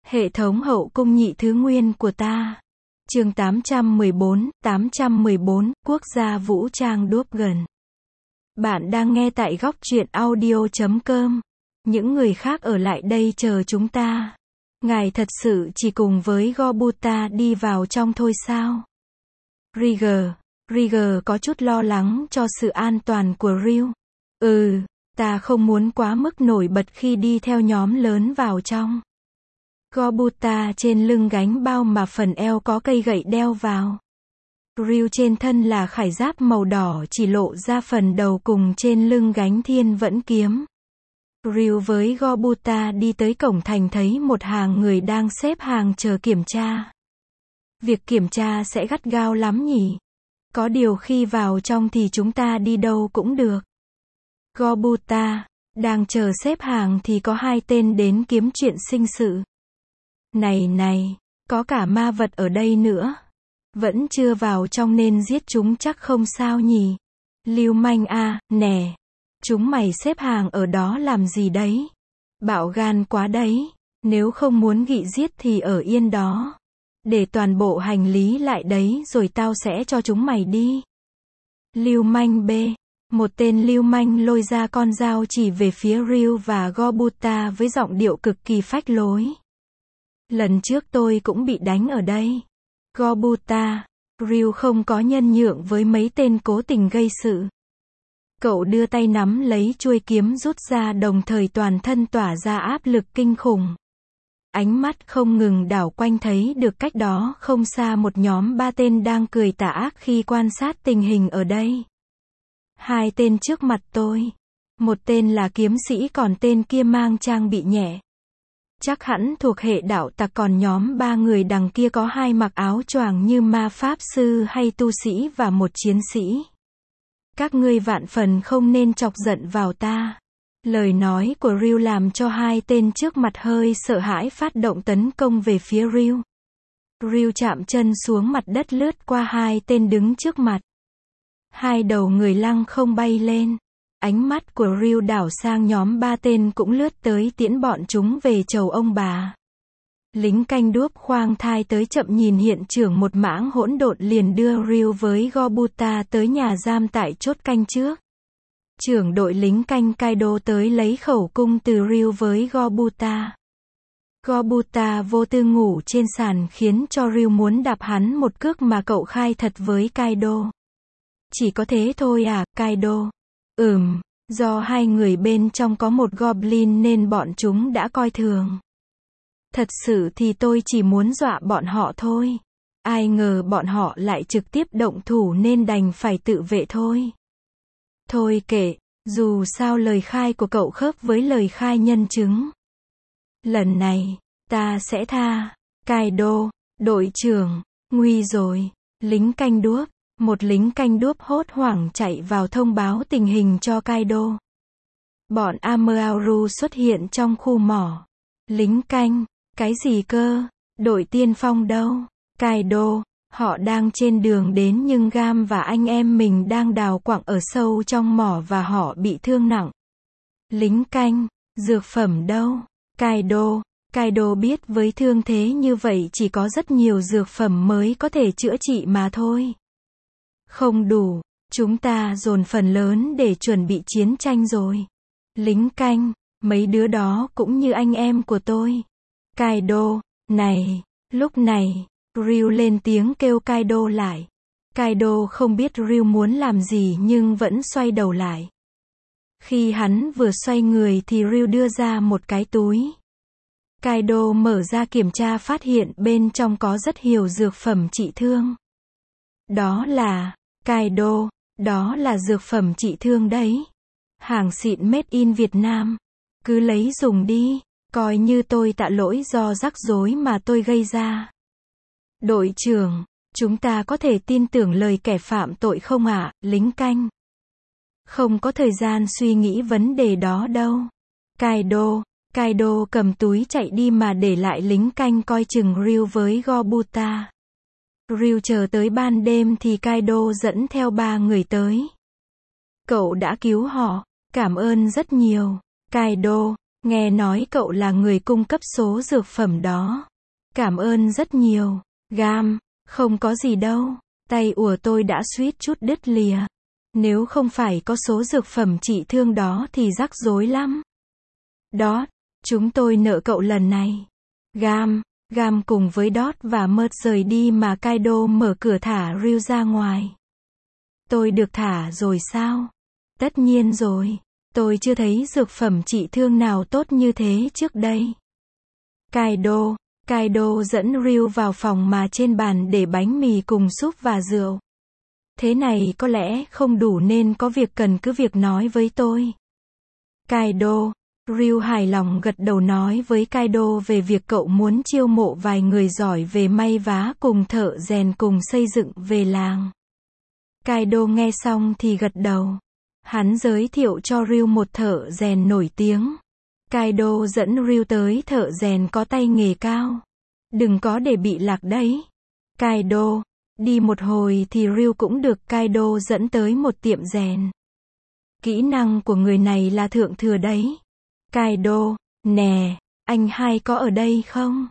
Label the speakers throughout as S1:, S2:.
S1: Hệ thống hậu cung nhị thứ nguyên của ta. Chương 814, Quốc gia vũ trang đúp gần. Bạn đang nghe tại góc truyện audio.com. Những người khác ở lại đây chờ chúng ta. Ngài thật sự chỉ cùng với Gobuta đi vào trong thôi sao? Rieger có chút lo lắng cho sự an toàn của Ryu. Ta không muốn quá mức nổi bật khi đi theo nhóm lớn vào trong. Gobuta trên lưng gánh bao mà phần eo có cây gậy đeo vào. Ryu trên thân là khải giáp màu đỏ chỉ lộ ra phần đầu cùng trên lưng gánh thiên vẫn kiếm. Ryu với Gobuta đi tới cổng thành thấy một hàng người đang xếp hàng chờ kiểm tra. Việc kiểm tra sẽ gắt gao lắm nhỉ? Có điều khi vào trong thì chúng ta đi đâu cũng được. Gobuta đang chờ xếp hàng thì có hai tên đến kiếm chuyện sinh sự. Này, có cả ma vật ở đây nữa. Vẫn chưa vào trong nên giết chúng chắc không sao nhỉ? Lưu manh à, nè. Chúng mày xếp hàng ở đó làm gì đấy? Bạo gan quá đấy. Nếu không muốn bị giết thì ở yên đó. Để toàn bộ hành lý lại đấy rồi tao sẽ cho chúng mày đi. Lưu manh B. Một tên lưu manh lôi ra con dao chỉ về phía Ryu và Gobuta với giọng điệu cực kỳ phách lối. Lần trước tôi cũng bị đánh ở đây. Gobuta, Ryu không có nhân nhượng với mấy tên cố tình gây sự. Cậu đưa tay nắm lấy chuôi kiếm rút ra đồng thời toàn thân tỏa ra áp lực kinh khủng. Ánh mắt không ngừng đảo quanh thấy được cách đó không xa một nhóm ba tên đang cười tà ác khi quan sát tình hình ở đây. Hai tên trước mặt tôi. Một tên là kiếm sĩ còn tên kia mang trang bị nhẹ. Chắc hẳn thuộc hệ đạo tặc còn nhóm ba người đằng kia có hai mặc áo choàng như ma pháp sư hay tu sĩ và một chiến sĩ. Các ngươi vạn phần không nên chọc giận vào ta. Lời nói của Ryu làm cho hai tên trước mặt hơi sợ hãi phát động tấn công về phía Ryu. Ryu chạm chân xuống mặt đất lướt qua hai tên đứng trước mặt. Hai đầu người lăng không bay lên. Ánh mắt của Ryu đảo sang nhóm ba tên cũng lướt tới tiễn bọn chúng về chầu ông bà. Lính canh đuốc khoang thai tới chậm nhìn hiện trường một mảng hỗn độn liền đưa Ryu với Gobuta tới nhà giam tại chốt canh trước. Trưởng đội lính canh Kaido tới lấy khẩu cung từ Ryu với Gobuta. Gobuta vô tư ngủ trên sàn khiến cho Ryu muốn đạp hắn một cước mà cậu khai thật với Kaido. Chỉ có thế thôi à, Kaido? Do hai người bên trong có một goblin nên bọn chúng đã coi thường. Thật sự thì tôi chỉ muốn dọa bọn họ thôi. Ai ngờ bọn họ lại trực tiếp động thủ nên đành phải tự vệ thôi. Thôi kệ, dù sao lời khai của cậu khớp với lời khai nhân chứng. Lần này, ta sẽ tha. Kaido, đội trưởng, nguy rồi, lính canh đuốc. Một lính canh đuốc hốt hoảng chạy vào thông báo tình hình cho Kaido. Bọn Amaru xuất hiện trong khu mỏ. Lính canh, cái gì cơ? Đội tiên phong đâu? Kaido, họ đang trên đường đến nhưng Gam và anh em mình đang đào quặng ở sâu trong mỏ và họ bị thương nặng. Lính canh, dược phẩm đâu? Kaido biết với thương thế như vậy chỉ có rất nhiều dược phẩm mới có thể chữa trị mà thôi. Không đủ, chúng ta dồn phần lớn để chuẩn bị chiến tranh rồi. Lính canh, mấy đứa đó cũng như anh em của tôi. Kaido, này, lúc này, Ryu lên tiếng kêu Kaido lại. Kaido không biết Ryu muốn làm gì nhưng vẫn xoay đầu lại. Khi hắn vừa xoay người thì Ryu đưa ra một cái túi. Kaido mở ra kiểm tra phát hiện bên trong có rất nhiều dược phẩm trị thương. Đó là, Kaido, đó là dược phẩm trị thương đấy. Hàng xịn made in Việt Nam. Cứ lấy dùng đi, coi như tôi tạ lỗi do rắc rối mà tôi gây ra. Đội trưởng, chúng ta có thể tin tưởng lời kẻ phạm tội không ạ, lính canh? Không có thời gian suy nghĩ vấn đề đó đâu. Kaido cầm túi chạy đi mà để lại lính canh coi chừng Ryu với Gobuta. Ryu chờ tới ban đêm thì Kaido dẫn theo ba người tới. Cậu đã cứu họ, cảm ơn rất nhiều. Kaido, Nghe nói cậu là người cung cấp số dược phẩm đó. Cảm ơn rất nhiều. Gam, không có gì đâu. Tay của tôi đã suýt chút đứt lìa. Nếu không phải có số dược phẩm trị thương đó thì rắc rối lắm. Đó, chúng tôi nợ cậu lần này. Gam cùng với Dot và Mert rời đi mà Kaido mở cửa thả Ryu ra ngoài. Tôi được thả rồi sao? Tất nhiên rồi. Tôi chưa thấy dược phẩm trị thương nào tốt như thế trước đây. Kaido dẫn Ryu vào phòng mà trên bàn để bánh mì cùng súp và rượu. Thế này có lẽ không đủ nên có việc cần cứ việc nói với tôi. Ryu hài lòng gật đầu nói với Kaido về việc cậu muốn chiêu mộ vài người giỏi về may vá cùng thợ rèn cùng xây dựng về làng. Kaido nghe xong thì gật đầu. Hắn giới thiệu cho Ryu một thợ rèn nổi tiếng. Kaido dẫn Ryu tới thợ rèn có tay nghề cao. Đừng có để bị lạc đấy. Kaido. Đi một hồi thì Ryu cũng được Kaido dẫn tới một tiệm rèn. Kỹ năng của người này là thượng thừa đấy. Kaido, nè, anh hai có ở đây không?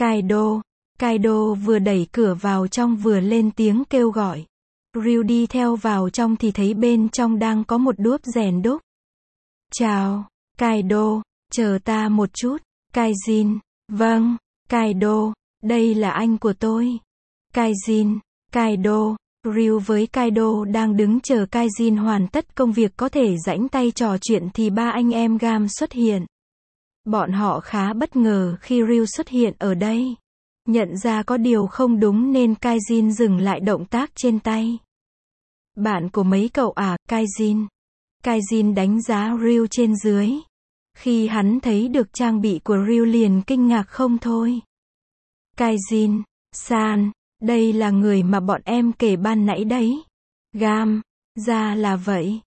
S1: Kaido vừa đẩy cửa vào trong vừa lên tiếng kêu gọi. Ryu đi theo vào trong thì thấy bên trong đang có một đốp rèn đúc. Chào, Kaido, chờ ta một chút. Kaijin, vâng, Kaido, đây là anh của tôi. Kaijin, Kaido, Ryu với Kaido đang đứng chờ Kaijin hoàn tất công việc có thể rảnh tay trò chuyện thì ba anh em Gam xuất hiện. Bọn họ khá bất ngờ khi Ryu xuất hiện ở đây. Nhận ra có điều không đúng nên Kaijin dừng lại động tác trên tay. Bạn của mấy cậu à, Kaijin? Kaijin đánh giá Ryu trên dưới. Khi hắn thấy được trang bị của Ryu liền kinh ngạc không thôi. Kaijin-san, đây là người mà bọn em kể ban nãy đấy. Gam, ra là vậy.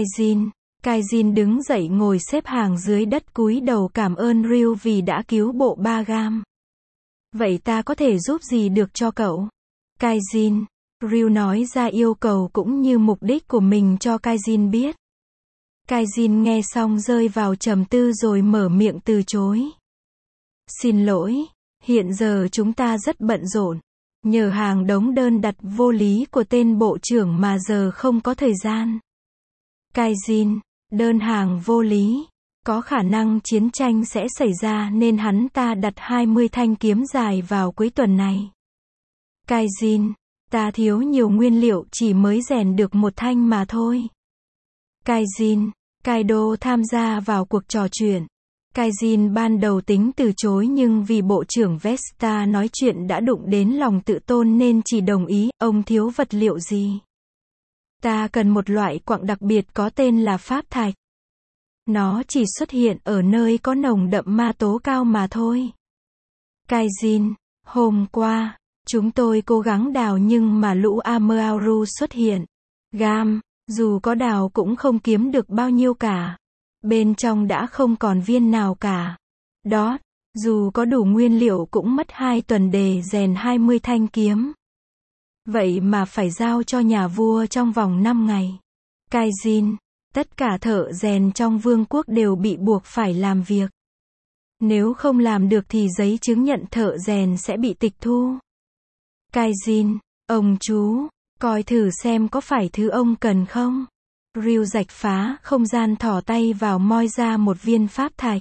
S1: Kaijin đứng dậy ngồi xếp hàng dưới đất cúi đầu cảm ơn Ryu vì đã cứu bộ ba Gam. Vậy ta có thể giúp gì được cho cậu? Kaijin, Ryu nói ra yêu cầu cũng như mục đích của mình cho Kaijin biết. Kaijin nghe xong rơi vào trầm tư rồi mở miệng từ chối. Xin lỗi, hiện giờ chúng ta rất bận rộn. Nhờ hàng đống đơn đặt vô lý của tên bộ trưởng mà giờ không có thời gian. Kaijin, đơn hàng vô lý. Có khả năng chiến tranh sẽ xảy ra nên hắn ta đặt 20 thanh kiếm dài vào cuối tuần này. Kaijin, ta thiếu nhiều nguyên liệu chỉ mới rèn được một thanh mà thôi. Kaijin, Kaido tham gia vào cuộc trò chuyện. Kaijin ban đầu tính từ chối nhưng vì bộ trưởng Vesta nói chuyện đã đụng đến lòng tự tôn nên chỉ đồng ý. Ông thiếu vật liệu gì? Ta cần một loại quặng đặc biệt có tên là pháp thạch. Nó chỉ xuất hiện ở nơi có nồng đậm ma tố cao mà thôi. Kaijin, hôm qua, chúng tôi cố gắng đào nhưng mà lũ Amaru xuất hiện. Gam, dù có đào cũng không kiếm được bao nhiêu cả. Bên trong đã không còn viên nào cả. Đó, dù có đủ nguyên liệu cũng mất 2 tuần để rèn 20 thanh kiếm. Vậy mà phải giao cho nhà vua trong vòng 5 ngày. Kaijin, tất cả thợ rèn trong vương quốc đều bị buộc phải làm việc. Nếu không làm được thì giấy chứng nhận thợ rèn sẽ bị tịch thu. Kaijin, ông chú, coi thử xem có phải thứ ông cần không? Ryu rạch phá không gian thò tay vào moi ra một viên pháp thạch.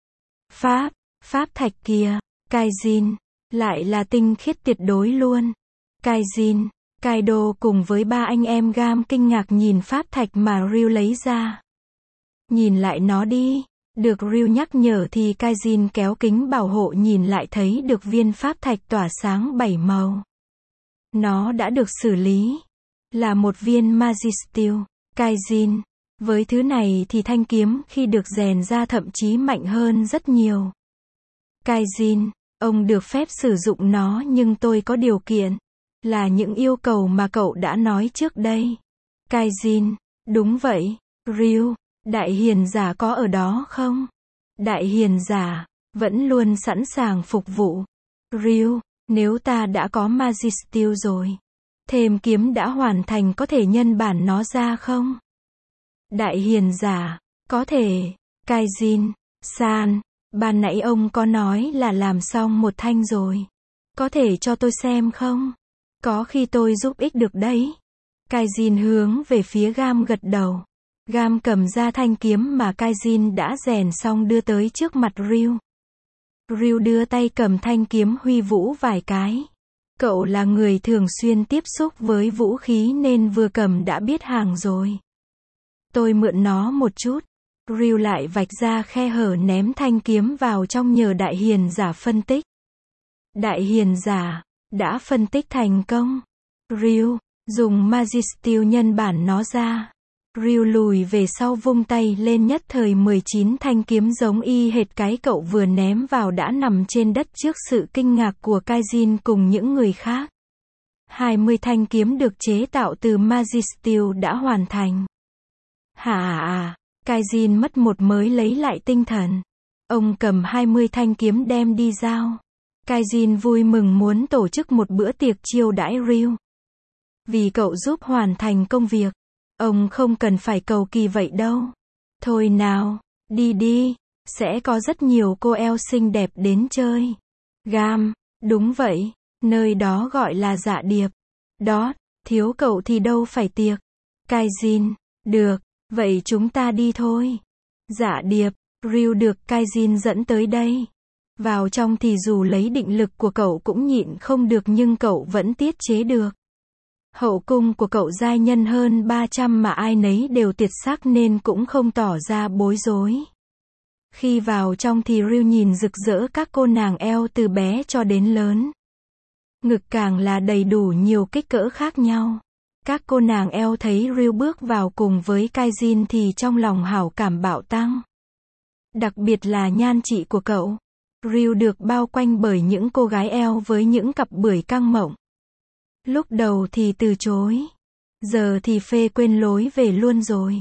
S1: Pháp thạch kìa, Kaijin, lại là tinh khiết tuyệt đối luôn. Kaijin, Kaido cùng với ba anh em Gam kinh ngạc nhìn pháp thạch mà Ryu lấy ra. Nhìn lại nó đi. Được Ryu nhắc nhở thì Kaijin kéo kính bảo hộ nhìn lại thấy được viên pháp thạch tỏa sáng 7 màu. Nó đã được xử lý. Là một viên Magisteel. Kaijin, với thứ này thì thanh kiếm khi được rèn ra thậm chí mạnh hơn rất nhiều. Kaijin, ông được phép sử dụng nó nhưng tôi có điều kiện. Là những yêu cầu mà cậu đã nói trước đây. Kaijin, đúng vậy. Ryu, đại hiền giả có ở đó không? Đại hiền giả, vẫn luôn sẵn sàng phục vụ. Ryu, nếu ta đã có Magisteel rồi. Thêm kiếm đã hoàn thành có thể nhân bản nó ra không? Đại hiền giả, có thể. Kaijin, San, ban nãy ông có nói là làm xong một thanh rồi. Có thể cho tôi xem không? Có khi tôi giúp ích được đấy. Kaijin hướng về phía Gam gật đầu. Gam cầm ra thanh kiếm mà Kaijin đã rèn xong đưa tới trước mặt Ryu. Ryu đưa tay cầm thanh kiếm huy vũ vài cái. Cậu là người thường xuyên tiếp xúc với vũ khí nên vừa cầm đã biết hàng rồi. Tôi mượn nó một chút. Ryu lại vạch ra khe hở ném thanh kiếm vào trong nhờ đại hiền giả phân tích. Đại hiền giả đã phân tích thành công. Ryu dùng Magisteel nhân bản nó ra. Ryu lùi về sau vung tay lên, nhất thời 19 thanh kiếm giống y hệt cái cậu vừa ném vào đã nằm trên đất trước sự kinh ngạc của Kaijin cùng những người khác. 20 thanh kiếm được chế tạo từ Magisteel đã hoàn thành. Hả? Kaijin mất một mới lấy lại tinh thần. Ông cầm 20 thanh kiếm đem đi giao. Kaijin vui mừng muốn tổ chức một bữa tiệc chiêu đãi Ryu. Vì cậu giúp hoàn thành công việc. Ông không cần phải cầu kỳ vậy đâu. Thôi nào, đi đi, sẽ có rất nhiều cô eo xinh đẹp đến chơi. Gam, đúng vậy, nơi đó gọi là Dạ Điệp. Đó, thiếu cậu thì đâu phải tiệc. Kaijin, được, vậy chúng ta đi thôi. Dạ Điệp, Ryu được Kaijin dẫn tới đây. Vào trong thì dù lấy định lực của cậu cũng nhịn không được nhưng cậu vẫn tiết chế được. Hậu cung của cậu giai nhân hơn 300 mà ai nấy đều tuyệt sắc nên cũng không tỏ ra bối rối. Khi vào trong thì Ryu nhìn rực rỡ các cô nàng eo từ bé cho đến lớn. Ngực càng là đầy đủ nhiều kích cỡ khác nhau. Các cô nàng eo thấy Ryu bước vào cùng với Kaijin thì trong lòng hảo cảm bạo tăng. Đặc biệt là nhan trị của cậu. Ryu được bao quanh bởi những cô gái eo với những cặp bưởi căng mọng. Lúc đầu thì từ chối. Giờ thì phê quên lối về luôn rồi.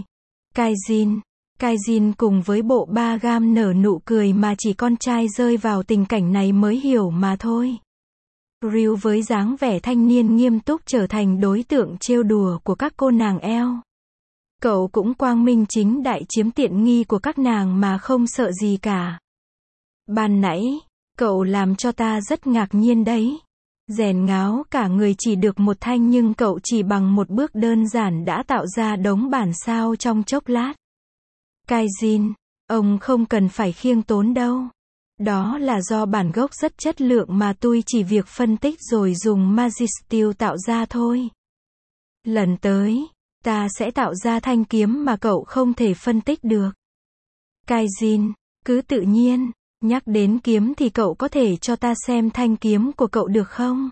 S1: Kaijin cùng với bộ ba Gam nở nụ cười mà chỉ con trai rơi vào tình cảnh này mới hiểu mà thôi. Ryu với dáng vẻ thanh niên nghiêm túc trở thành đối tượng trêu đùa của các cô nàng eo. Cậu cũng quang minh chính đại chiếm tiện nghi của các nàng mà không sợ gì cả. Ban nãy, cậu làm cho ta rất ngạc nhiên đấy. Rèn ngáo cả người chỉ được một thanh nhưng cậu chỉ bằng một bước đơn giản đã tạo ra đống bản sao trong chốc lát. Kaijin, ông không cần phải khiêng tốn đâu. Đó là do bản gốc rất chất lượng mà tôi chỉ việc phân tích rồi dùng Magisteel tạo ra thôi. Lần tới, ta sẽ tạo ra thanh kiếm mà cậu không thể phân tích được. Kaijin, cứ tự nhiên. Nhắc đến kiếm thì cậu có thể cho ta xem thanh kiếm của cậu được không?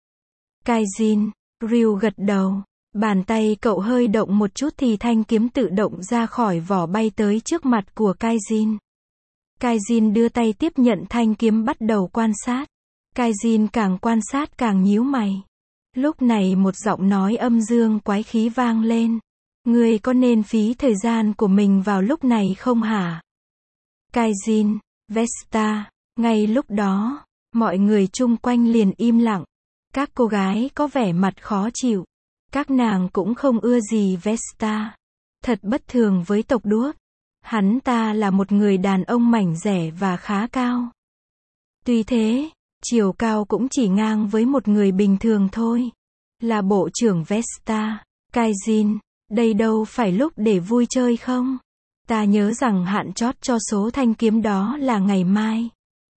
S1: Kaijin, Ryu gật đầu. Bàn tay cậu hơi động một chút thì thanh kiếm tự động ra khỏi vỏ bay tới trước mặt của Kaijin. Kaijin đưa tay tiếp nhận thanh kiếm bắt đầu quan sát. Kaijin càng quan sát càng nhíu mày. Lúc này một giọng nói âm dương quái khí vang lên. Ngươi có nên phí thời gian của mình vào lúc này không hả? Kaijin, Vesta, ngay lúc đó, mọi người chung quanh liền im lặng. Các cô gái có vẻ mặt khó chịu. Các nàng cũng không ưa gì Vesta. Thật bất thường với tộc đuốc. Hắn ta là một người đàn ông mảnh dẻ và khá cao. Tuy thế, chiều cao cũng chỉ ngang với một người bình thường thôi. Là bộ trưởng Vesta. Kaijin, đây đâu phải lúc để vui chơi không? Ta nhớ rằng hạn chót cho số thanh kiếm đó là ngày mai.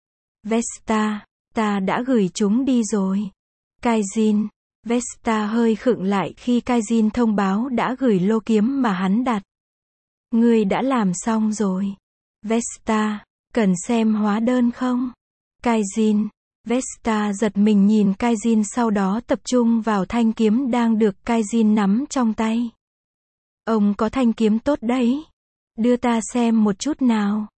S1: Vesta, ta đã gửi chúng đi rồi. Kaijin, Vesta hơi khựng lại khi Kaijin thông báo đã gửi lô kiếm mà hắn đặt. Ngươi đã làm xong rồi. Vesta, cần xem hóa đơn không? Kaijin, Vesta giật mình nhìn Kaijin sau đó tập trung vào thanh kiếm đang được Kaijin nắm trong tay. Ông có thanh kiếm tốt đấy. Đưa ta xem một chút nào.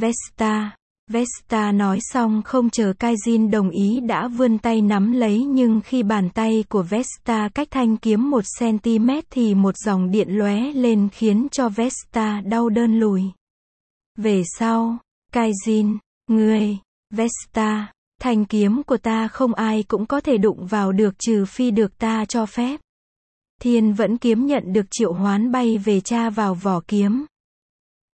S1: Vesta nói xong không chờ Kaijin đồng ý đã vươn tay nắm lấy nhưng khi bàn tay của Vesta cách thanh kiếm 1 cm thì một dòng điện lóe lên khiến cho Vesta đau đớn lùi về sau. Kaijin, ngươi, Vesta, thanh kiếm của ta không ai cũng có thể đụng vào được trừ phi được ta cho phép. Thiên Vẫn kiếm nhận được triệu hoán bay về tra vào vỏ kiếm.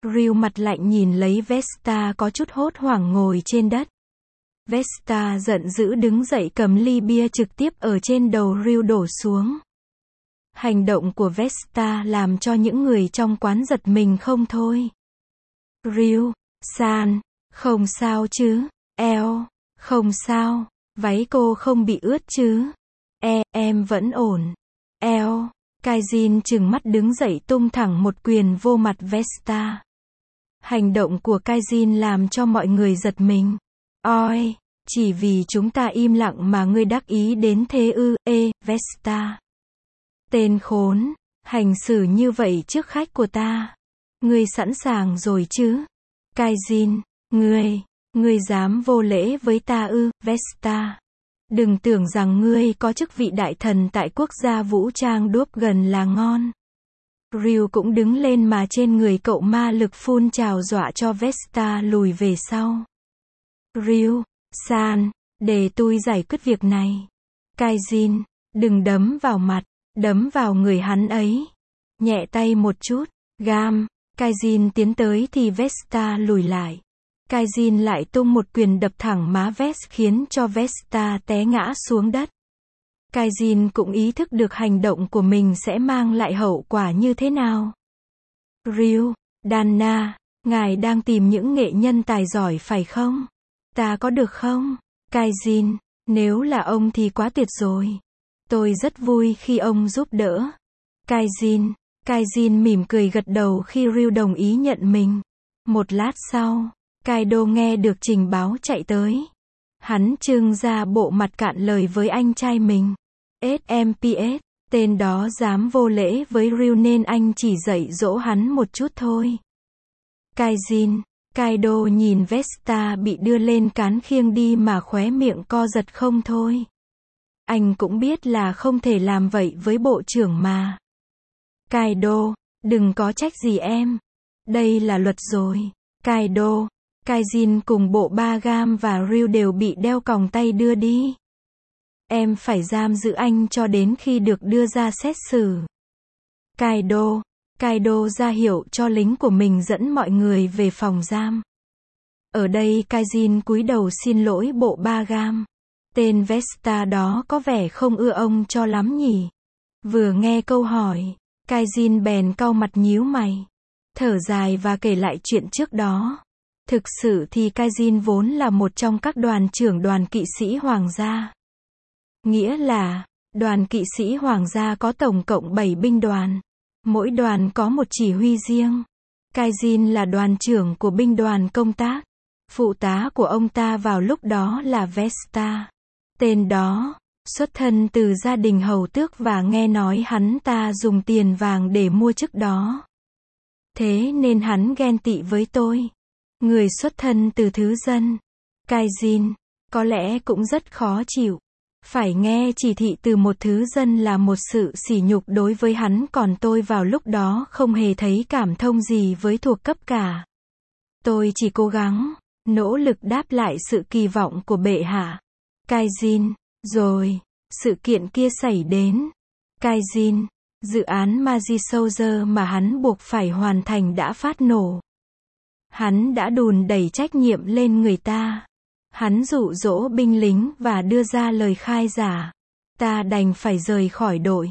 S1: Ryu mặt lạnh nhìn lấy Vesta có chút hốt hoảng ngồi trên đất. Vesta giận dữ đứng dậy cầm ly bia trực tiếp ở trên đầu Ryu đổ xuống. Hành động của Vesta làm cho những người trong quán giật mình không thôi. Ryu-san, không sao chứ? Eo, không sao, váy cô không bị ướt chứ? Em vẫn ổn. Eo, Kaijin trừng mắt đứng dậy tung thẳng một quyền vô mặt Vesta. Hành động của Kaijin làm cho mọi người giật mình. Oi, chỉ vì chúng ta im lặng mà ngươi đắc ý đến thế ư? Vesta. Tên khốn, hành xử như vậy trước khách của ta. Ngươi sẵn sàng rồi chứ? Kaijin, ngươi dám vô lễ với ta ư? Vesta. Đừng tưởng rằng ngươi có chức vị đại thần tại quốc gia vũ trang đốp gần là ngon. Ryu cũng đứng lên mà trên người cậu ma lực phun trào dọa cho Vesta lùi về sau. Ryu-san, để tôi giải quyết việc này. Kaijin, đừng đấm vào mặt, đấm vào người hắn ấy. Nhẹ tay một chút. Gam. Kaijin tiến tới thì Vesta lùi lại. Kaijin lại tung một quyền đập thẳng má Vest khiến cho Vesta té ngã xuống đất. Kaijin cũng ý thức được hành động của mình sẽ mang lại hậu quả như thế nào. Ryu, Danna, ngài đang tìm những nghệ nhân tài giỏi phải không? Ta có được không? Kaijin, nếu là ông thì quá tuyệt rồi. Tôi rất vui khi ông giúp đỡ. Kaijin mỉm cười gật đầu khi Ryu đồng ý nhận mình. Một lát sau, Kaido nghe được trình báo chạy tới. Hắn trưng ra bộ mặt cạn lời với anh trai mình. SMPS, tên đó dám vô lễ với Ryu nên anh chỉ dạy dỗ hắn một chút thôi. Kaido nhìn Vesta bị đưa lên cán khiêng đi mà khóe miệng co giật không thôi. Anh cũng biết là không thể làm vậy với bộ trưởng mà. Kaido, đừng có trách gì em. Đây là luật rồi. Kaido, Kaijin cùng bộ ba gam và Ryu đều bị đeo còng tay đưa đi. Em phải giam giữ anh cho đến khi được đưa ra xét xử. Kaido ra hiệu cho lính của mình dẫn mọi người về phòng giam. Ở đây Kaijin cúi đầu xin lỗi bộ ba gam. Tên Vesta đó có vẻ không ưa ông cho lắm nhỉ. Vừa nghe câu hỏi, Kaijin bèn cau mặt nhíu mày. Thở dài và kể lại chuyện trước đó. Thực sự thì Kaijin vốn là một trong các đoàn trưởng đoàn kỵ sĩ hoàng gia. Nghĩa là, đoàn kỵ sĩ hoàng gia có tổng cộng 7 binh đoàn. Mỗi đoàn có một chỉ huy riêng. Kaijin là đoàn trưởng của binh đoàn công tác. Phụ tá của ông ta vào lúc đó là Vesta. Tên đó, xuất thân từ gia đình hầu tước và nghe nói hắn ta dùng tiền vàng để mua chức đó. Thế nên hắn ghen tị với tôi. Người xuất thân từ thứ dân. Kaijin, có lẽ cũng rất khó chịu. Phải nghe chỉ thị từ một thứ dân là một sự sỉ nhục đối với hắn, còn tôi vào lúc đó không hề thấy cảm thông gì với thuộc cấp cả. Tôi chỉ cố gắng, nỗ lực đáp lại sự kỳ vọng của bệ hạ. Kaijin, rồi, sự kiện kia xảy đến. Kaijin, dự án Magi Soldier mà hắn buộc phải hoàn thành đã phát nổ. Hắn đã đùn đẩy trách nhiệm lên người ta. Hắn dụ dỗ binh lính và đưa ra lời khai giả. Ta đành phải rời khỏi đội.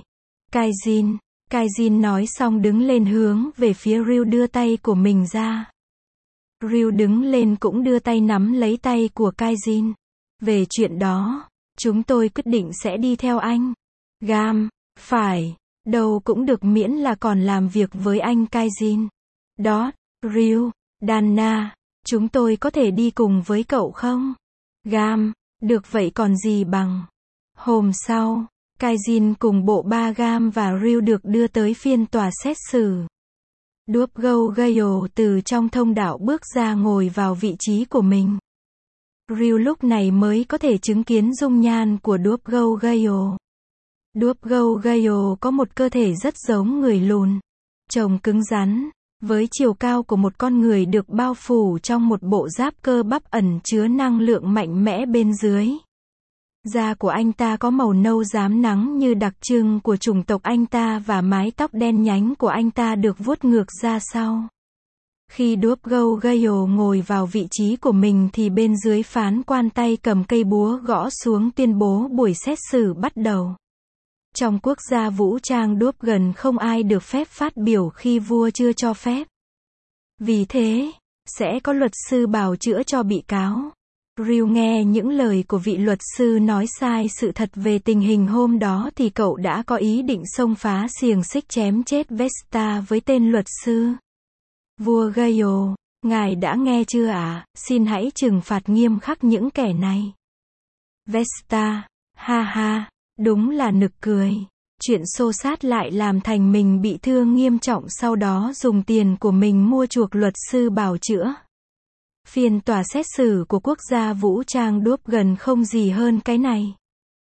S1: Kaijin nói xong đứng lên hướng về phía Ryu đưa tay của mình ra. Ryu đứng lên cũng đưa tay nắm lấy tay của Kaijin. Về chuyện đó, chúng tôi quyết định sẽ đi theo anh. Gam, phải, đâu cũng được miễn là còn làm việc với anh Kaijin. Đó, Ryu, Danna, chúng tôi có thể đi cùng với cậu không? Gam, được vậy còn gì bằng. Hôm sau, Kaijin cùng bộ ba gam và Ryu được đưa tới phiên tòa xét xử. Đuốc Gâu Gayo từ trong thông đạo bước ra ngồi vào vị trí của mình. Ryu lúc này mới có thể chứng kiến dung nhan của Đuốc Gâu Gayo. Đuốc Gâu Gayo có một cơ thể rất giống người lùn, trông cứng rắn, với chiều cao của một con người được bao phủ trong một bộ giáp cơ bắp ẩn chứa năng lượng mạnh mẽ bên dưới. Da của anh ta có màu nâu rám nắng như đặc trưng của chủng tộc anh ta và mái tóc đen nhánh của anh ta được vuốt ngược ra sau. Khi đuốc gâu Gaio ngồi vào vị trí của mình thì bên dưới phán quan tay cầm cây búa gõ xuống tuyên bố buổi xét xử bắt đầu. Trong quốc gia vũ trang đuốc gần không ai được phép phát biểu khi vua chưa cho phép. Vì thế, sẽ có luật sư bào chữa cho bị cáo. Ryu nghe những lời của vị luật sư nói sai sự thật về tình hình hôm đó thì cậu đã có ý định xông phá xiềng xích chém chết Vesta với tên luật sư. Vua Gaio, ngài đã nghe chưa ạ? Xin hãy trừng phạt nghiêm khắc những kẻ này. Vesta, ha ha, đúng là nực cười. Chuyện xô xát lại làm thành mình bị thương nghiêm trọng sau đó dùng tiền của mình mua chuộc luật sư bào chữa. Phiên tòa xét xử của quốc gia vũ trang đuốc gần không gì hơn cái này.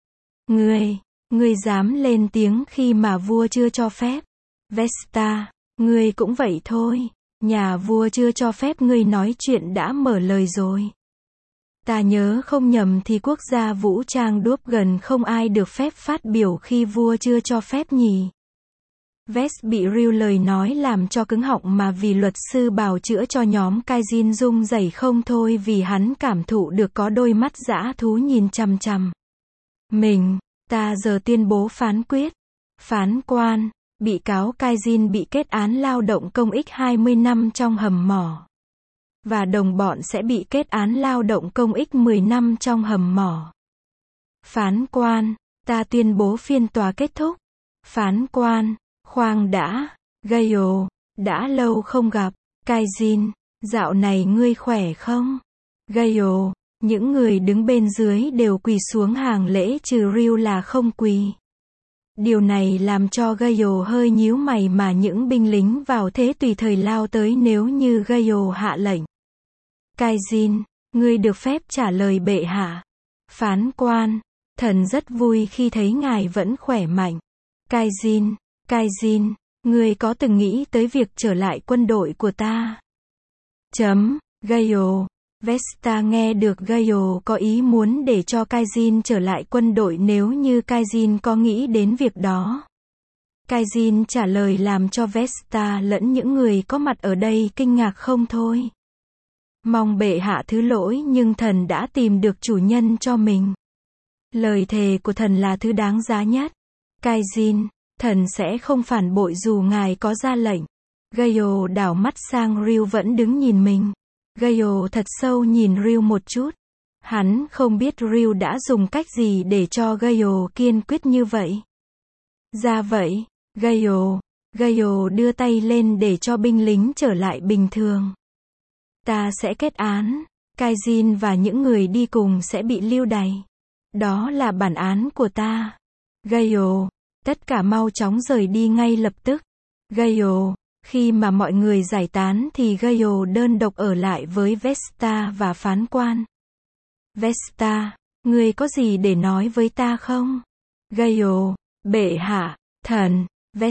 S1: Ngươi dám lên tiếng khi mà vua chưa cho phép. Vesta, ngươi cũng vậy thôi. Nhà vua chưa cho phép ngươi nói chuyện đã mở lời rồi. Ta nhớ không nhầm thì quốc gia vũ trang đuốc gần không ai được phép phát biểu khi vua chưa cho phép nhỉ. Vest bị Ryu lời nói làm cho cứng họng mà vì luật sư bào chữa cho nhóm Kaijin rung rẩy không thôi vì hắn cảm thụ được có đôi mắt dã thú nhìn chằm chằm. Ta giờ tuyên bố phán quyết. Phán quan, bị cáo Kaijin bị kết án lao động công ích 20 năm trong hầm mỏ. Và đồng bọn sẽ bị kết án lao động công ích 10 năm trong hầm mỏ. Phán quan, ta tuyên bố phiên tòa kết thúc. Phán quan, khoan đã, Gaio, đã lâu không gặp. Kaijin, dạo này ngươi khỏe không? Gaio, những người đứng bên dưới đều quỳ xuống hàng lễ trừ Ryu là không quỳ. Điều này làm cho Gaio hơi nhíu mày mà những binh lính vào thế tùy thời lao tới nếu như Gaio hạ lệnh. Kaijin, ngươi được phép trả lời bệ hạ. Phán quan, thần rất vui khi thấy ngài vẫn khỏe mạnh. Kaijin, ngươi có từng nghĩ tới việc trở lại quân đội của ta? Gaio, Vesta nghe được Gaio có ý muốn để cho Kaijin trở lại quân đội nếu như Kaijin có nghĩ đến việc đó. Kaijin trả lời làm cho Vesta lẫn những người có mặt ở đây kinh ngạc không thôi. Mong bệ hạ thứ lỗi nhưng thần đã tìm được chủ nhân cho mình. Lời thề của thần là thứ đáng giá nhất. Kaijin, thần sẽ không phản bội dù ngài có ra lệnh. Gaio đảo mắt sang Ryu vẫn đứng nhìn mình. Gaio thật sâu nhìn Ryu một chút. Hắn không biết Ryu đã dùng cách gì để cho Gaio kiên quyết như vậy. Ra vậy, Gaio đưa tay lên để cho binh lính trở lại bình thường. Ta sẽ kết án. Kaijin và những người đi cùng sẽ bị lưu đày. Đó là bản án của ta. Gaio, tất cả mau chóng rời đi ngay lập tức. Gaio, khi mà mọi người giải tán thì Gaio đơn độc ở lại với Vesta và phán quan. Vesta, ngươi có gì để nói với ta không? Gaio, bệ hạ, thần.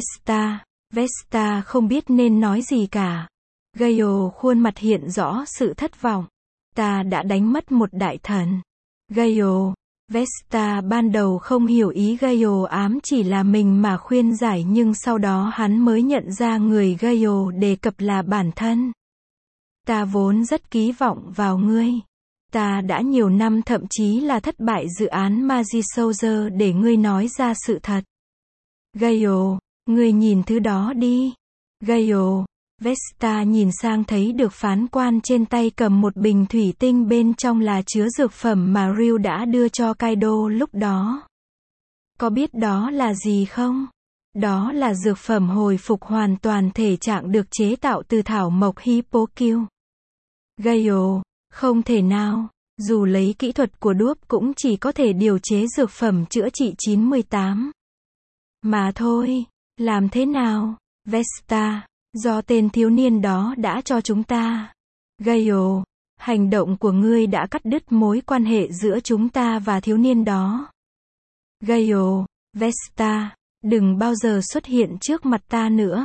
S1: Vesta không biết nên nói gì cả. Gaio khuôn mặt hiện rõ sự thất vọng. Ta đã đánh mất một đại thần. Gaio, Vesta ban đầu không hiểu ý Gaio ám chỉ là mình mà khuyên giải nhưng sau đó hắn mới nhận ra người Gaio đề cập là bản thân. Ta vốn rất kỳ vọng vào ngươi. Ta đã nhiều năm thậm chí là thất bại dự án Magic Soldier để ngươi nói ra sự thật. Gaio, ngươi nhìn thứ đó đi. Gaio, Vesta nhìn sang thấy được phán quan trên tay cầm một bình thủy tinh bên trong là chứa dược phẩm mà Ryu đã đưa cho Kaido lúc đó. Có biết đó là gì không? Đó là dược phẩm hồi phục hoàn toàn thể trạng được chế tạo từ thảo mộc Hippocule. Gaio, không thể nào, dù lấy kỹ thuật của đuốc cũng chỉ có thể điều chế dược phẩm chữa trị 98. Mà thôi, làm thế nào? Vesta, do tên thiếu niên đó đã cho chúng ta. Gaio, hành động của ngươi đã cắt đứt mối quan hệ giữa chúng ta và thiếu niên đó. Gaio, Vesta, đừng bao giờ xuất hiện trước mặt ta nữa.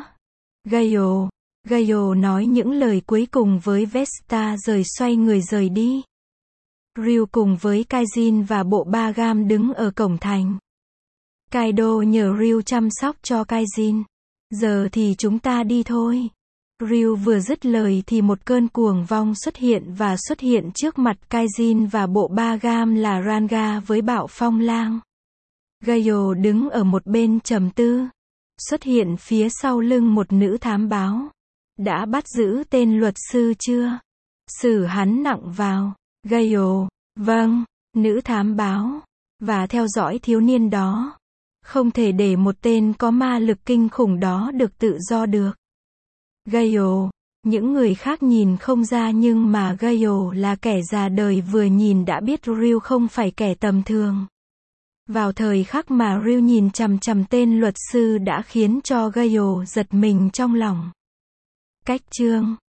S1: Gaio nói những lời cuối cùng với Vesta rồi xoay người rời đi. Ryu cùng với Kaijin và bộ ba gam đứng ở cổng thành. Kaido nhờ Ryu chăm sóc cho Kaijin. Giờ thì chúng ta đi thôi. Ryu vừa dứt lời thì một cơn cuồng vong xuất hiện trước mặt Kaijin và bộ ba gam là Ranga với bạo phong lang. Gaio đứng ở một bên trầm tư. Xuất hiện phía sau lưng một nữ thám báo. Đã bắt giữ tên luật sư chưa? Xử hắn nặng vào. Gaio, vâng, nữ thám báo. Và theo dõi thiếu niên đó. Không thể để một tên có ma lực kinh khủng đó được tự do được. Gaio, những người khác nhìn không ra nhưng mà Gaio là kẻ già đời vừa nhìn đã biết Ryu không phải kẻ tầm thường. Vào thời khắc mà Ryu nhìn chằm chằm tên luật sư đã khiến cho Gaio giật mình trong lòng. Cách chương